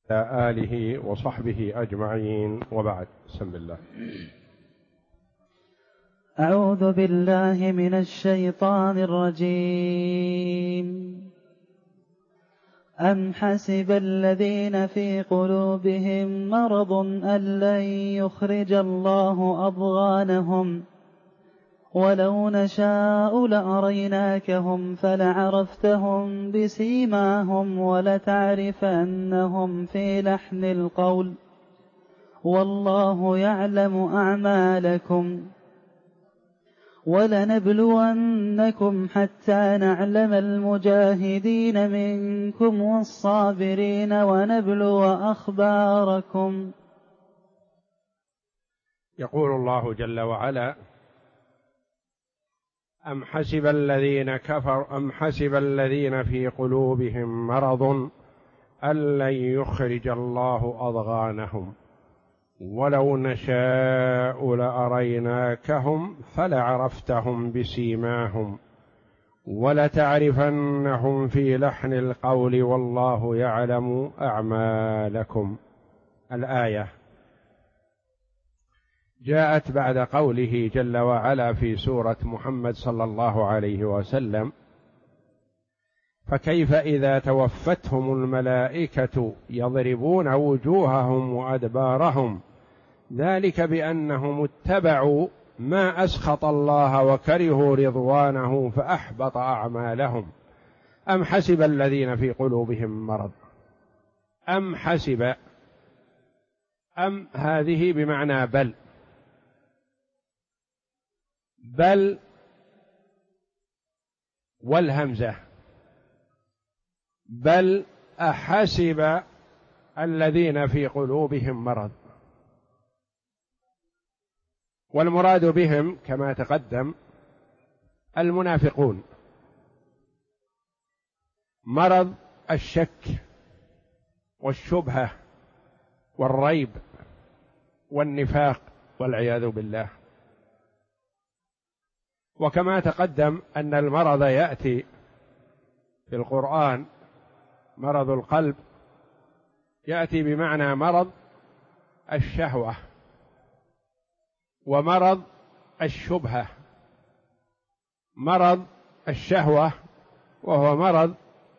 آله وصحبه أجمعين، وبعد. بسم الله. أعوذ بالله من الشيطان الرجيم. أم حسب الذين في قلوبهم مرض أن لن يخرج الله أضغانهم ولو نشاء لأريناكهم فلعرفتهم بسيماهم ولتعرفنهم في لحن القول والله يعلم أعمالكم ولنبلونكم حتى نعلم المجاهدين منكم والصابرين ونبلو أخباركم. يقول الله جل وعلا: أم حسب الذين في قلوبهم مرض أن لن يخرج الله أضغانهم ولو نشاء لأريناكهم فلعرفتهم بسيماهم ولتعرفنهم في لحن القول والله يعلم أعمالكم. الآية جاءت بعد قوله جل وعلا في سورة محمد صلى الله عليه وسلم: فكيف إذا توفتهم الملائكة يضربون وجوههم وأدبارهم ذلك بأنهم اتبعوا ما أسخط الله وكرهوا رضوانه فأحبط أعمالهم. أم حسب الذين في قلوبهم مرض. أم حسب، أم هذه بمعنى بل، بل والهمزة، بل أحسب الذين في قلوبهم مرض. والمراد بهم كما تقدم المنافقون، مرض الشك والشبهة والريب والنفاق والعياذ بالله. وكما تقدم أن المرض يأتي في القرآن، مرض القلب يأتي بمعنى مرض الشهوة ومرض الشبهة. مرض الشهوة وهو مرض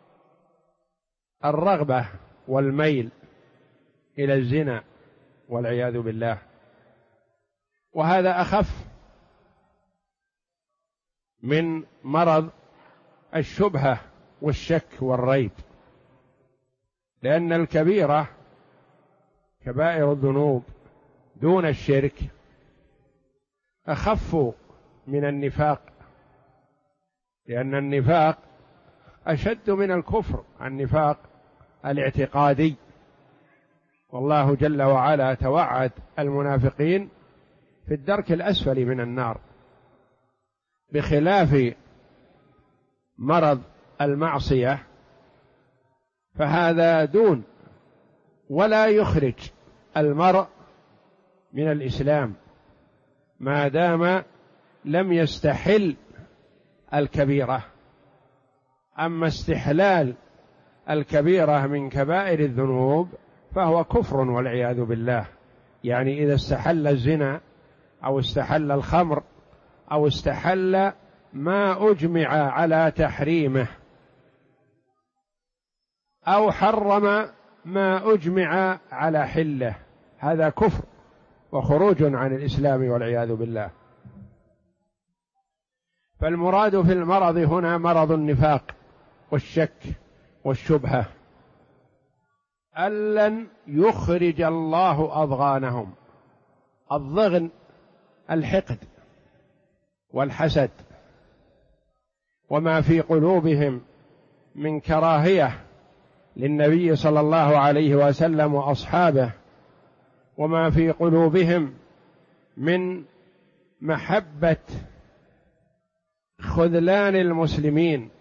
الرغبة والميل إلى الزنا والعياذ بالله، وهذا أخف من مرض الشبهة والشك والريب، لأن الكبيرة كبائر الذنوب دون الشرك أخف من النفاق، لأن النفاق أشد من الكفر، النفاق الاعتقادي، والله جل وعلا توعد المنافقين في الدرك الأسفل من النار، بخلاف مرض المعصية فهذا دون، ولا يخرج المرء من الإسلام ما دام لم يستحل الكبيرة. أما استحلال الكبيرة من كبائر الذنوب فهو كفر والعياذ بالله، يعني إذا استحل الزنا أو استحل الخمر أو استحل ما أجمع على تحريمه أو حرم ما أجمع على حله، هذا كفر وخروج عن الإسلام والعياذ بالله. فالمراد في المرض هنا مرض النفاق والشك والشبهة، أن لن يخرج الله أضغانهم. الضغن الحقد والحسد، وما في قلوبهم من كراهية للنبي صلى الله عليه وسلم وأصحابه، وما في قلوبهم من محبة خذلان المسلمين،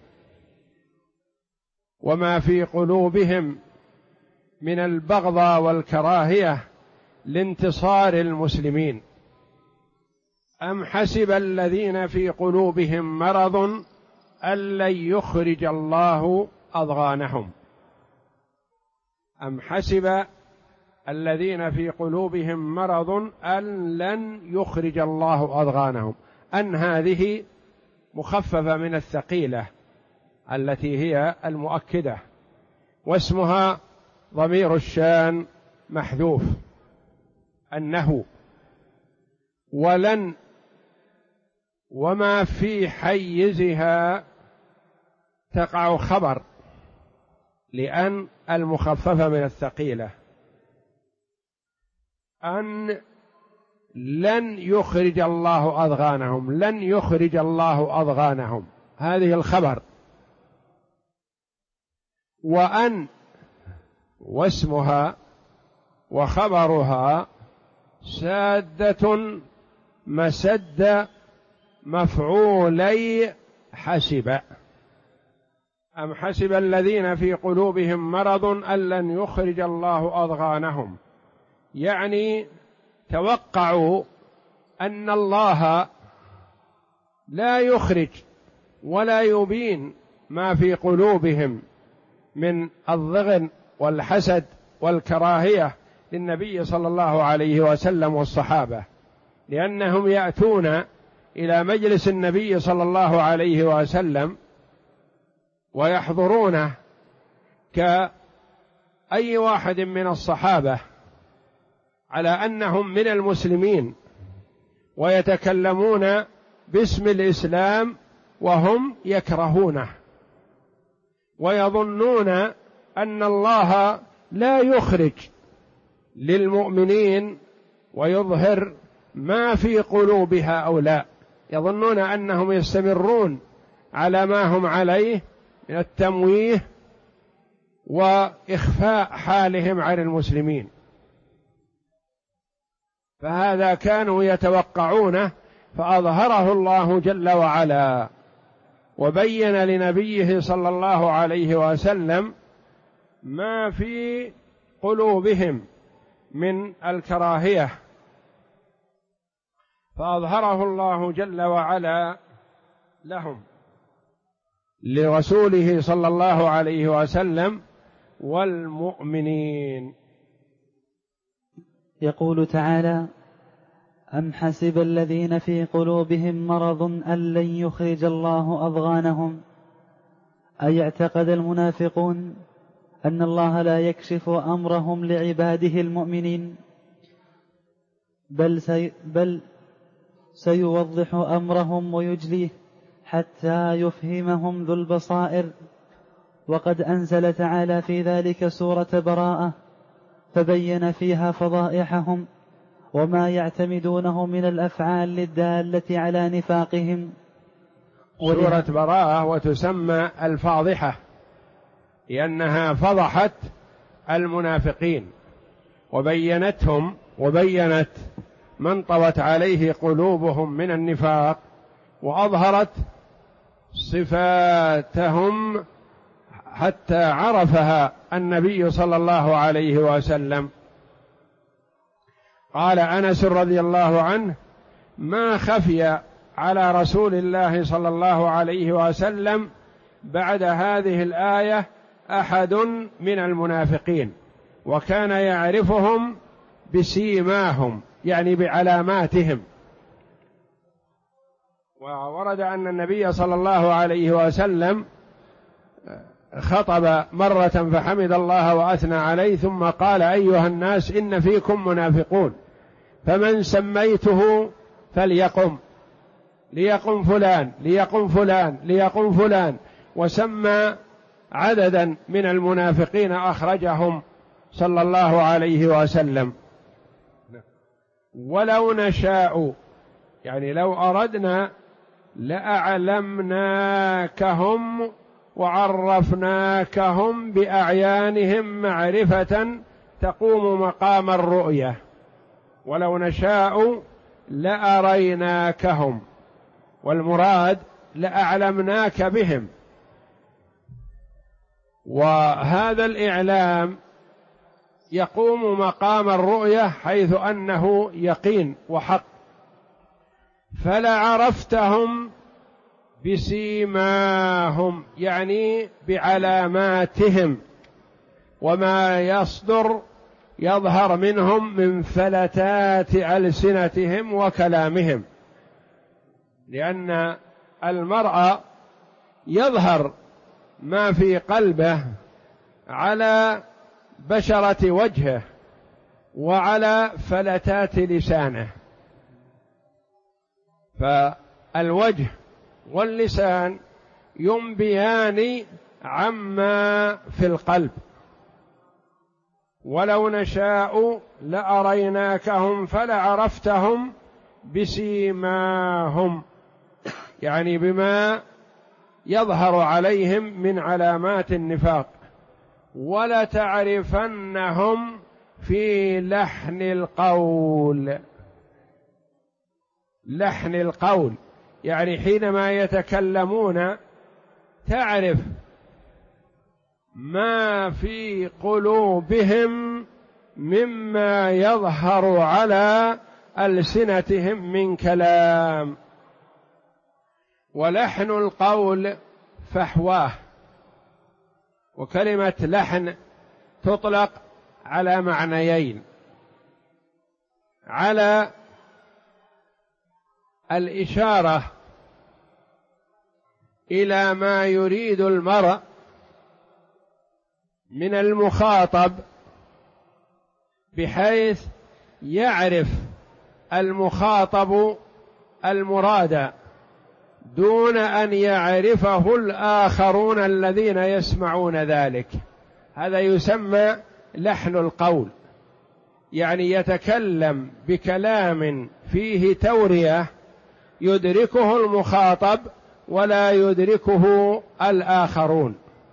وما في قلوبهم من البغض والكراهية لانتصار المسلمين. أم حسب الذين في قلوبهم مرض أن لن يخرج الله أضغانهم. أم حسب الذين في قلوبهم مرض أن لن يخرج الله أضغانهم. أن هذه مخففة من الثقيلة التي هي المؤكدة، واسمها ضمير الشان محذوف، أنه ولن وما في حيزها تقع خبر، لأن المخففة من الثقيلة. أن لن يخرج الله أضغانهم، لن يخرج الله أضغانهم، هذه الخبر. وأن واسمها وخبرها سادة مسد مفعولي حسب. أم حسب الذين في قلوبهم مرض أن لن يخرج الله أضغانهم، يعني توقعوا أن الله لا يخرج ولا يبين ما في قلوبهم من الضغن والحسد والكراهية للنبي صلى الله عليه وسلم والصحابة، لأنهم يأتون إلى مجلس النبي صلى الله عليه وسلم ويحضرونه كأي واحد من الصحابة على أنهم من المسلمين، ويتكلمون باسم الإسلام وهم يكرهونه، ويظنون أن الله لا يخرج للمؤمنين ويظهر ما في قلوب هؤلاء، يظنون أنهم يستمرون على ما هم عليه من التمويه وإخفاء حالهم عن المسلمين. فهذا كانوا يتوقعونه، فأظهره الله جل وعلا وبين لنبيه صلى الله عليه وسلم ما في قلوبهم من الكراهية، فأظهره الله جل وعلا لهم لرسوله صلى الله عليه وسلم والمؤمنين. يقول تعالى: أم حسب الذين في قلوبهم مرض أن لن يخرج الله أضغانهم، أي اعتقد المنافقون أن الله لا يكشف أمرهم لعباده المؤمنين، بل سيوضح أمرهم ويجليه حتى يفهمهم ذو البصائر. وقد أنزل تعالى في ذلك سورة براءة، فبين فيها فضائحهم وما يعتمدونه من الأفعال الدالة على نفاقهم. سورة براءة وتسمى الفاضحة لأنها فضحت المنافقين وبينتهم وبينت من طوت عليه قلوبهم من النفاق، وأظهرت صفاتهم حتى عرفها النبي صلى الله عليه وسلم. قال أنس رضي الله عنه: ما خفي على رسول الله صلى الله عليه وسلم بعد هذه الآية أحد من المنافقين، وكان يعرفهم بسيماهم، يعني بعلاماتهم. وورد أن النبي صلى الله عليه وسلم خطب مرة فحمد الله وأثنى عليه، ثم قال: أيها الناس إن فيكم منافقون، فمن سميته فليقم، ليقم فلان ليقم فلان ليقم فلان، وسمى عددا من المنافقين أخرجهم صلى الله عليه وسلم. ولو نشاء، يعني لو أردنا لأعلمناكهم وعرفناكهم بأعيانهم معرفة تقوم مقام الرؤية، ولو نشاء لأريناكهم، والمراد لأعلمناك بهم. وهذا الإعلام يقوم مقام الرؤية حيث أنه يقين وحق، فلعرفتهم بسيماهم، يعني بعلاماتهم، وما يصدر يظهر منهم من فلتات ألسنتهم وكلامهم، لأن المرء يظهر ما في قلبه على بشرة وجهه وعلى فلتات لسانه، فالوجه واللسان ينبيان عما في القلب. ولو نشاء لأريناكهم فلعرفتهم بسيماهم، يعني بما يظهر عليهم من علامات النفاق، ولتعرفنهم في لحن القول. لحن القول يعني حينما يتكلمون تعرف ما في قلوبهم مما يظهر على ألسنتهم من كلام. ولحن القول فحواه، وكلمة لحن تطلق على معنيين: على الإشارة إلى ما يريد المرء من المخاطب، بحيث يعرف المخاطب المراد دون أن يعرفه الآخرون الذين يسمعون ذلك. هذا يسمى لحن القول، يعني يتكلم بكلام فيه تورية يدركه المخاطب ولا يدركه الآخرون.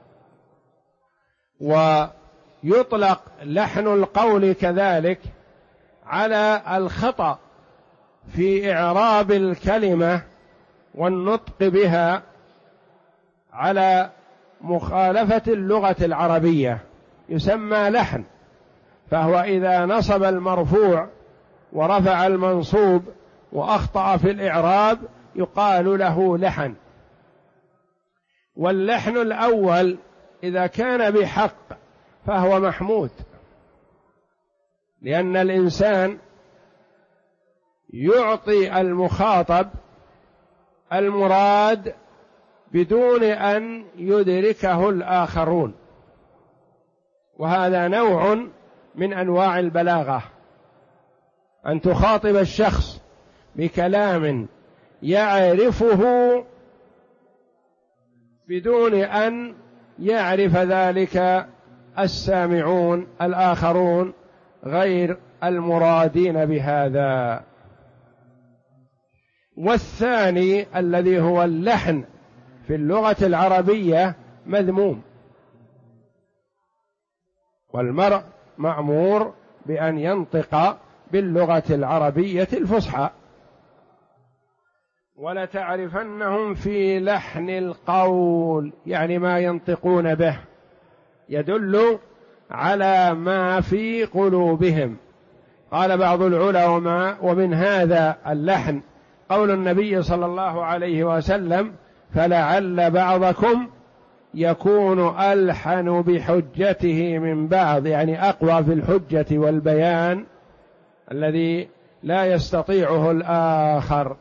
ويطلق لحن القول كذلك على الخطأ في إعراب الكلمة والنطق بها على مخالفة اللغة العربية، يسمى لحن. فهو إذا نصب المرفوع ورفع المنصوب وأخطأ في الإعراب يقال له لحن. واللحن الأول إذا كان بحق فهو محمود، لأن الإنسان يعطي المخاطب المراد بدون أن يدركه الآخرون، وهذا نوع من أنواع البلاغة، أن تخاطب الشخص بكلام يعرفه بدون أن يعرف ذلك السامعون الآخرون غير المرادين بهذا. والثاني الذي هو اللحن في اللغة العربية مذموم، والمرء مأمور بأن ينطق باللغة العربية الفصحى. ولتعرفنهم في لحن القول، يعني ما ينطقون به يدل على ما في قلوبهم. قال بعض العلماء: ومن هذا اللحن قول النبي صلى الله عليه وسلم: فلعل بعضكم يكون ألحن بحجته من بعض، يعني أقوى في الحجة والبيان الذي لا يستطيعه الآخر.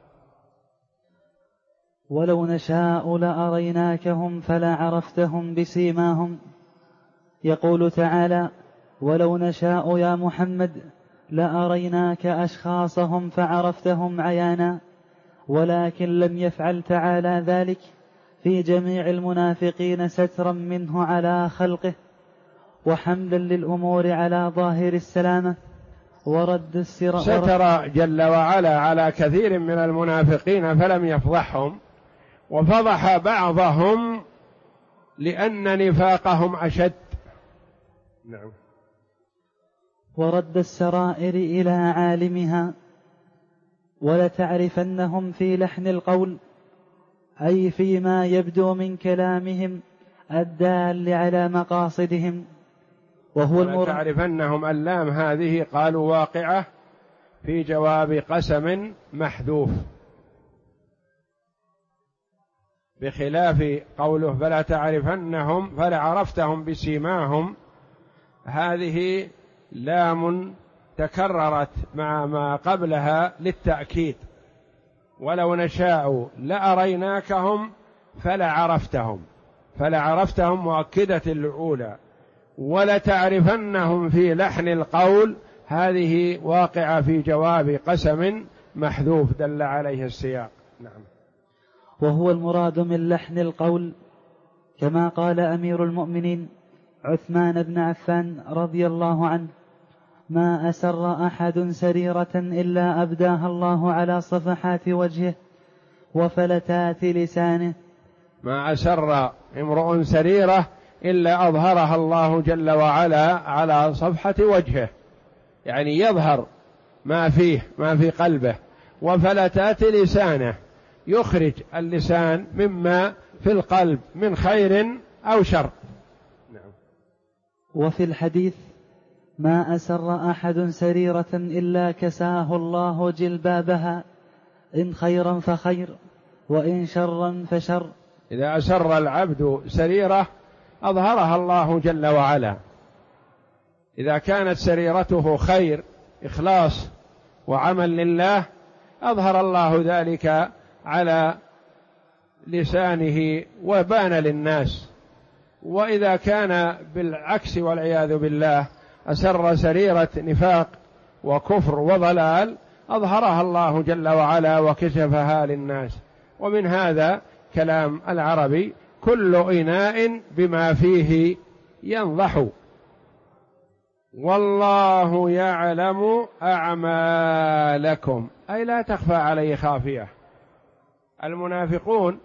ولو نشاء لأريناكهم فلعرفتهم بسيماهم. يقول تعالى: ولو نشاء يا محمد لأريناك أشخاصهم فعرفتهم عيانا، ولكن لم يفعل تعالى ذلك في جميع المنافقين سترا منه على خلقه، وحملا للأمور على ظاهر السلامة، ورد السر. ستر جل وعلا على كثير من المنافقين فلم يفضحهم، وفضح بعضهم لأن نفاقهم أشد. نعم. ورد السرائر إلى عالمها. ولتعرفنهم في لحن القول، أي فيما يبدو من كلامهم الدال على مقاصدهم، وهو ولتعرفنهم اللام هذه قالوا واقعة في جواب قسم محذوف، بخلاف قوله فلا تعرفنهم فلعرفتهم بسيماهم هذه لام تكررت مع ما قبلها للتأكيد، ولو نشاء لأريناكهم فلعرفتهم مؤكدة الأولى، ولتعرفنهم في لحن القول، هذه واقعة في جواب قسم محذوف دل عليه السياق. نعم. وهو المراد من لحن القول كما قال أمير المؤمنين عثمان بن عفان رضي الله عنه: ما أسر أحد سريرة إلا أبداها الله على صفحات وجهه وفلتات لسانه. ما أسر امرؤ سريرة إلا أظهرها الله جل وعلا على صفحة وجهه، يعني يظهر ما فيه، ما في قلبه. وفلتات لسانه، يخرج اللسان مما في القلب من خير أو شر. نعم. وفي الحديث: ما أسر أحد سريرة إلا كساه الله جلبابها، إن خيرا فخير وإن شرا فشر. إذا أسر العبد سريرة أظهرها الله جل وعلا، إذا كانت سريرته خير إخلاص وعمل لله أظهر الله ذلك على لسانه وبان للناس. وإذا كان بالعكس والعياذ بالله أسر سريرة نفاق وكفر وضلال أظهرها الله جل وعلا وكشفها للناس. ومن هذا كلام العربي: كل إناء بما فيه ينضح، والله يعلم أعمالكم، أي لا تخفى عليه خافية. المنافقون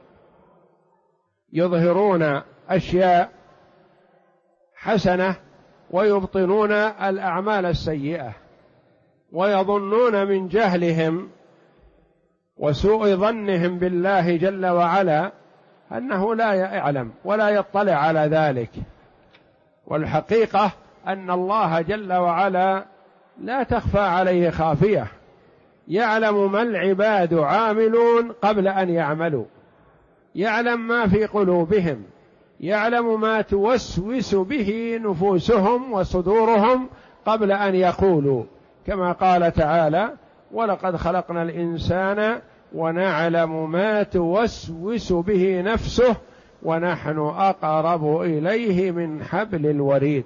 يظهرون أشياء حسنة ويبطنون الأعمال السيئة، ويظنون من جهلهم وسوء ظنهم بالله جل وعلا أنه لا يعلم ولا يطلع على ذلك، والحقيقة أن الله جل وعلا لا تخفى عليه خافية، يعلم ما العباد عاملون قبل أن يعملوا، يعلم ما في قلوبهم، يعلم ما توسوس به نفوسهم وصدورهم قبل أن يقولوا، كما قال تعالى: ولقد خلقنا الإنسان ونعلم ما توسوس به نفسه ونحن أقرب إليه من حبل الوريد.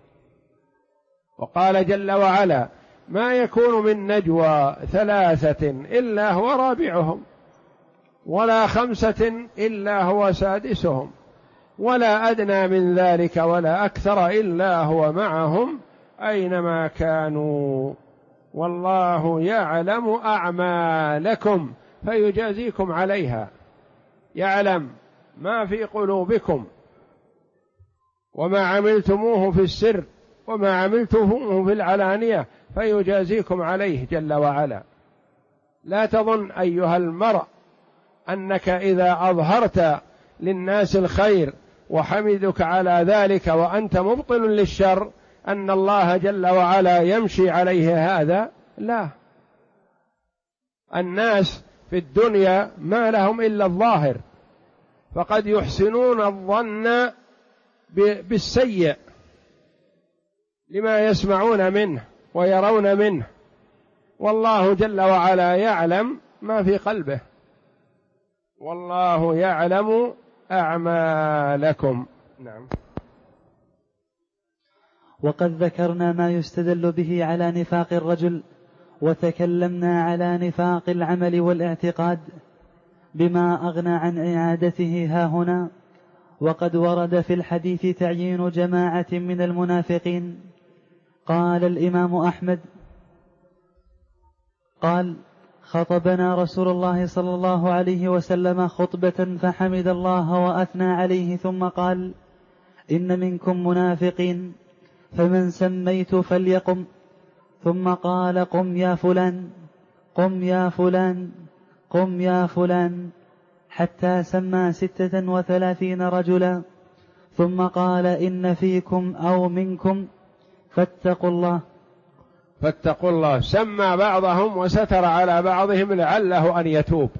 وقال جل وعلا: ما يكون من نجوى ثلاثة إلا هو رابعهم، ولا خمسة إلا هو سادسهم، ولا أدنى من ذلك ولا أكثر إلا هو معهم أينما كانوا، والله يعلم أعمالكم فيجازيكم عليها. يعلم ما في قلوبكم وما عملتموه في السر وما عملتموه في العلانية فيجازيكم عليه جل وعلا. لا تظن أيها المرء أنك إذا أظهرت للناس الخير وحمدك على ذلك وأنت مبطل للشر أن الله جل وعلا يمشي عليه هذا. لا، الناس في الدنيا ما لهم إلا الظاهر، فقد يحسنون الظن بالسيء لما يسمعون منه ويرون منه، والله جل وعلا يعلم ما في قلبه، والله يعلم أعمالكم. نعم. وقد ذكرنا ما يستدل به على نفاق الرجل، وتكلمنا على نفاق العمل والاعتقاد بما أغنى عن إعادته هاهنا. وقد ورد في الحديث تعيين جماعة من المنافقين. قال الإمام أحمد: قال: خطبنا رسول الله صلى الله عليه وسلم خطبة فحمد الله وأثنى عليه، ثم قال: إن منكم منافقين، فمن سميت فليقم. ثم قال: قم يا فلان، قم يا فلان، قم يا فلان، حتى سمى 36 رجلا، ثم قال: إن فيكم أو منكم فاتقوا الله. سمى بعضهم وستر على بعضهم لعله أن يتوب،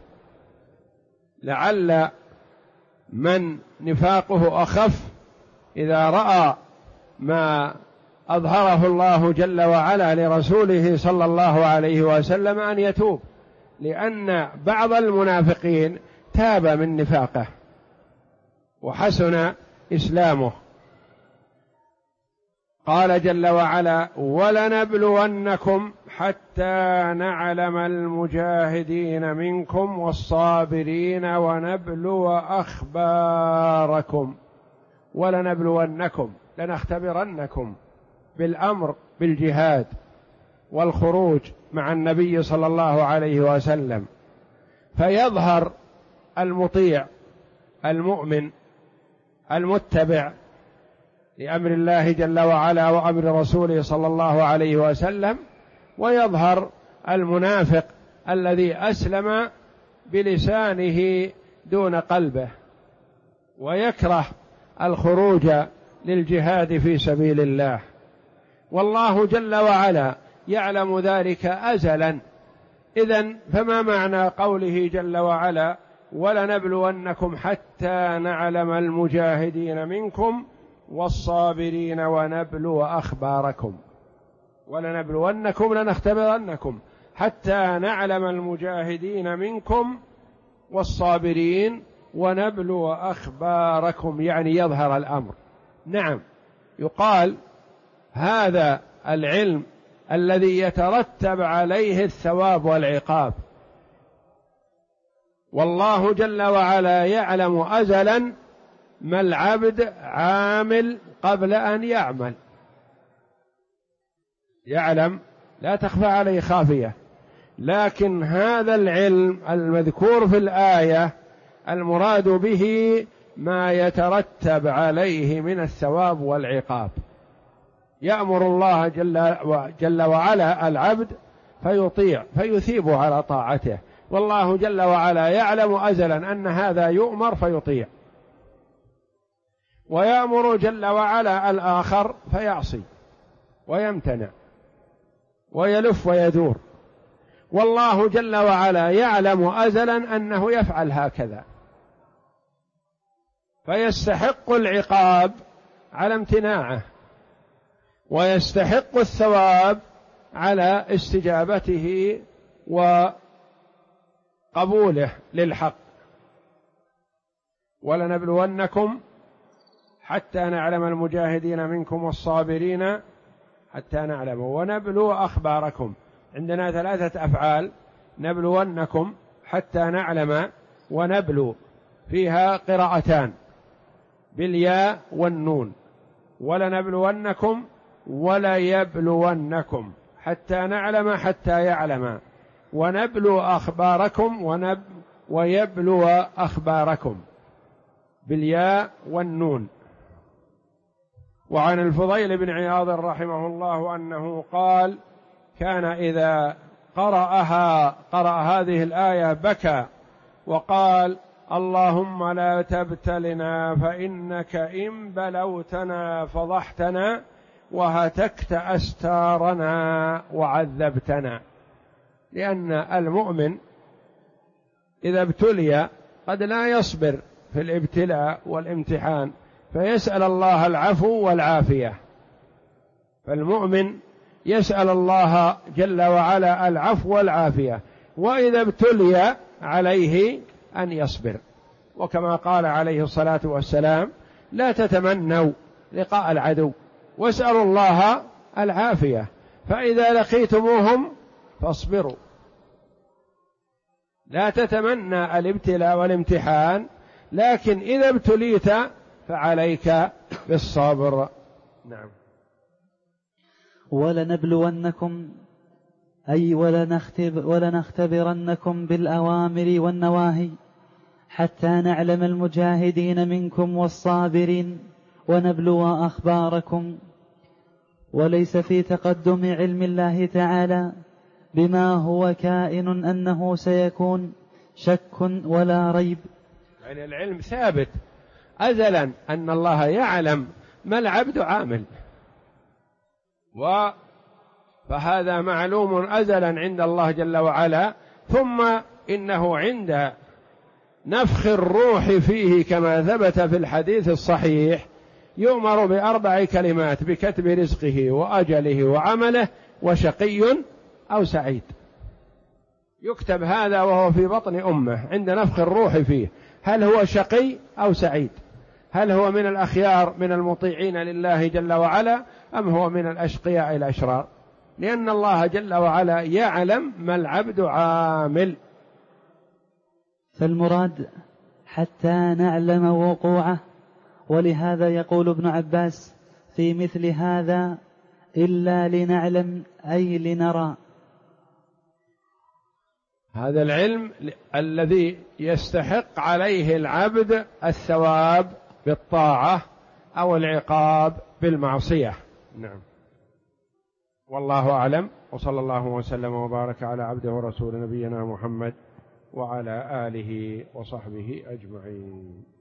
لعل من نفاقه أخف إذا رأى ما أظهره الله جل وعلا لرسوله صلى الله عليه وسلم أن يتوب، لأن بعض المنافقين تاب من نفاقه وحسن إسلامه. قال جل وعلا: ولنبلونكم حتى نعلم المجاهدين منكم والصابرين ونبلو أخباركم. ولنبلونكم، لنختبرنكم بالأمر بالجهاد والخروج مع النبي صلى الله عليه وسلم، فيظهر المطيع المؤمن المتبع لأمر الله جل وعلا وأمر رسوله صلى الله عليه وسلم، ويظهر المنافق الذي أسلم بلسانه دون قلبه ويكره الخروج للجهاد في سبيل الله، والله جل وعلا يعلم ذلك أزلا. إذن فما معنى قوله جل وعلا: ولنبلونكم حتى نعلم المجاهدين منكم والصابرين ونبلو أخباركم؟ ولنبلونكم، لنختبرنكم حتى نعلم المجاهدين منكم والصابرين ونبلو أخباركم، يعني يظهر الأمر. نعم، يقال هذا العلم الذي يترتب عليه الثواب والعقاب، والله جل وعلا يعلم أزلا ما العبد عامل قبل أن يعمل، يعلم، لا تخفى عليه خافية. لكن هذا العلم المذكور في الآية المراد به ما يترتب عليه من الثواب والعقاب. يأمر الله جل وعلا العبد فيطيع فيثيبه على طاعته، والله جل وعلا يعلم أزلا أن هذا يؤمر فيطيع، ويأمر جل وعلا الآخر فيعصي ويمتنع ويلف ويدور، والله جل وعلا يعلم أزلا أنه يفعل هكذا، فيستحق العقاب على امتناعه ويستحق الثواب على استجابته وقبوله للحق. ولنبلونكم حتى نعلم المجاهدين منكم والصابرين حتى نعلم، ونبلو أخباركم. عندنا ثلاثة أفعال: نبلونكم، حتى نعلم، ونبلو، فيها قراءتان بالياء والنون. ولنبلونكم وليبلونكم، حتى نعلم حتى يعلم، ونبلو أخباركم ويبلو أخباركم بالياء والنون. وعن الفضيل بن عياض رحمه الله أنه قال: كان إذا قرأ هذه الآية بكى وقال: اللهم لا تبتلنا فإنك إن بلوتنا فضحتنا وهتكت أستارنا وعذبتنا. لأن المؤمن إذا ابتلي قد لا يصبر في الابتلاء والامتحان، فيسأل الله العفو والعافية، فالمؤمن يسأل الله جل وعلا العفو والعافية، وإذا ابتلي عليه أن يصبر. وكما قال عليه الصلاة والسلام: لا تتمنوا لقاء العدو واسألوا الله العافية، فإذا لقيتموهم فاصبروا. لا تتمنى الابتلاء والامتحان، لكن إذا ابتليت فعليك بالصبر. نعم. ولنبلونكم أي ولنختبرنكم بالأوامر والنواهي حتى نعلم المجاهدين منكم والصابرين ونبلو أخباركم. وليس في تقدم علم الله تعالى بما هو كائن أنه سيكون شك ولا ريب، يعني العلم ثابت أزلا أن الله يعلم ما العبد عامل، فهذا معلوم أزلا عند الله جل وعلا. ثم إنه عند نفخ الروح فيه كما ثبت في الحديث الصحيح يؤمر بأربع كلمات: بكتب رزقه وأجله وعمله وشقي أو سعيد. يكتب هذا وهو في بطن أمه عند نفخ الروح فيه، هل هو شقي أو سعيد؟ هل هو من الأخيار من المطيعين لله جل وعلا أم هو من الأشقياء الأشرار؟ لأن الله جل وعلا يعلم ما العبد عامل. فالمراد حتى نعلم وقوعه. ولهذا يقول ابن عباس في مثل هذا: إلا لنعلم أي لنرى. هذا العلم الذي يستحق عليه العبد الثواب بالطاعة أو العقاب بالمعصية. نعم، والله أعلم، وصلى الله وسلم وبارك على عبده ورسول نبينا محمد وعلى آله وصحبه أجمعين.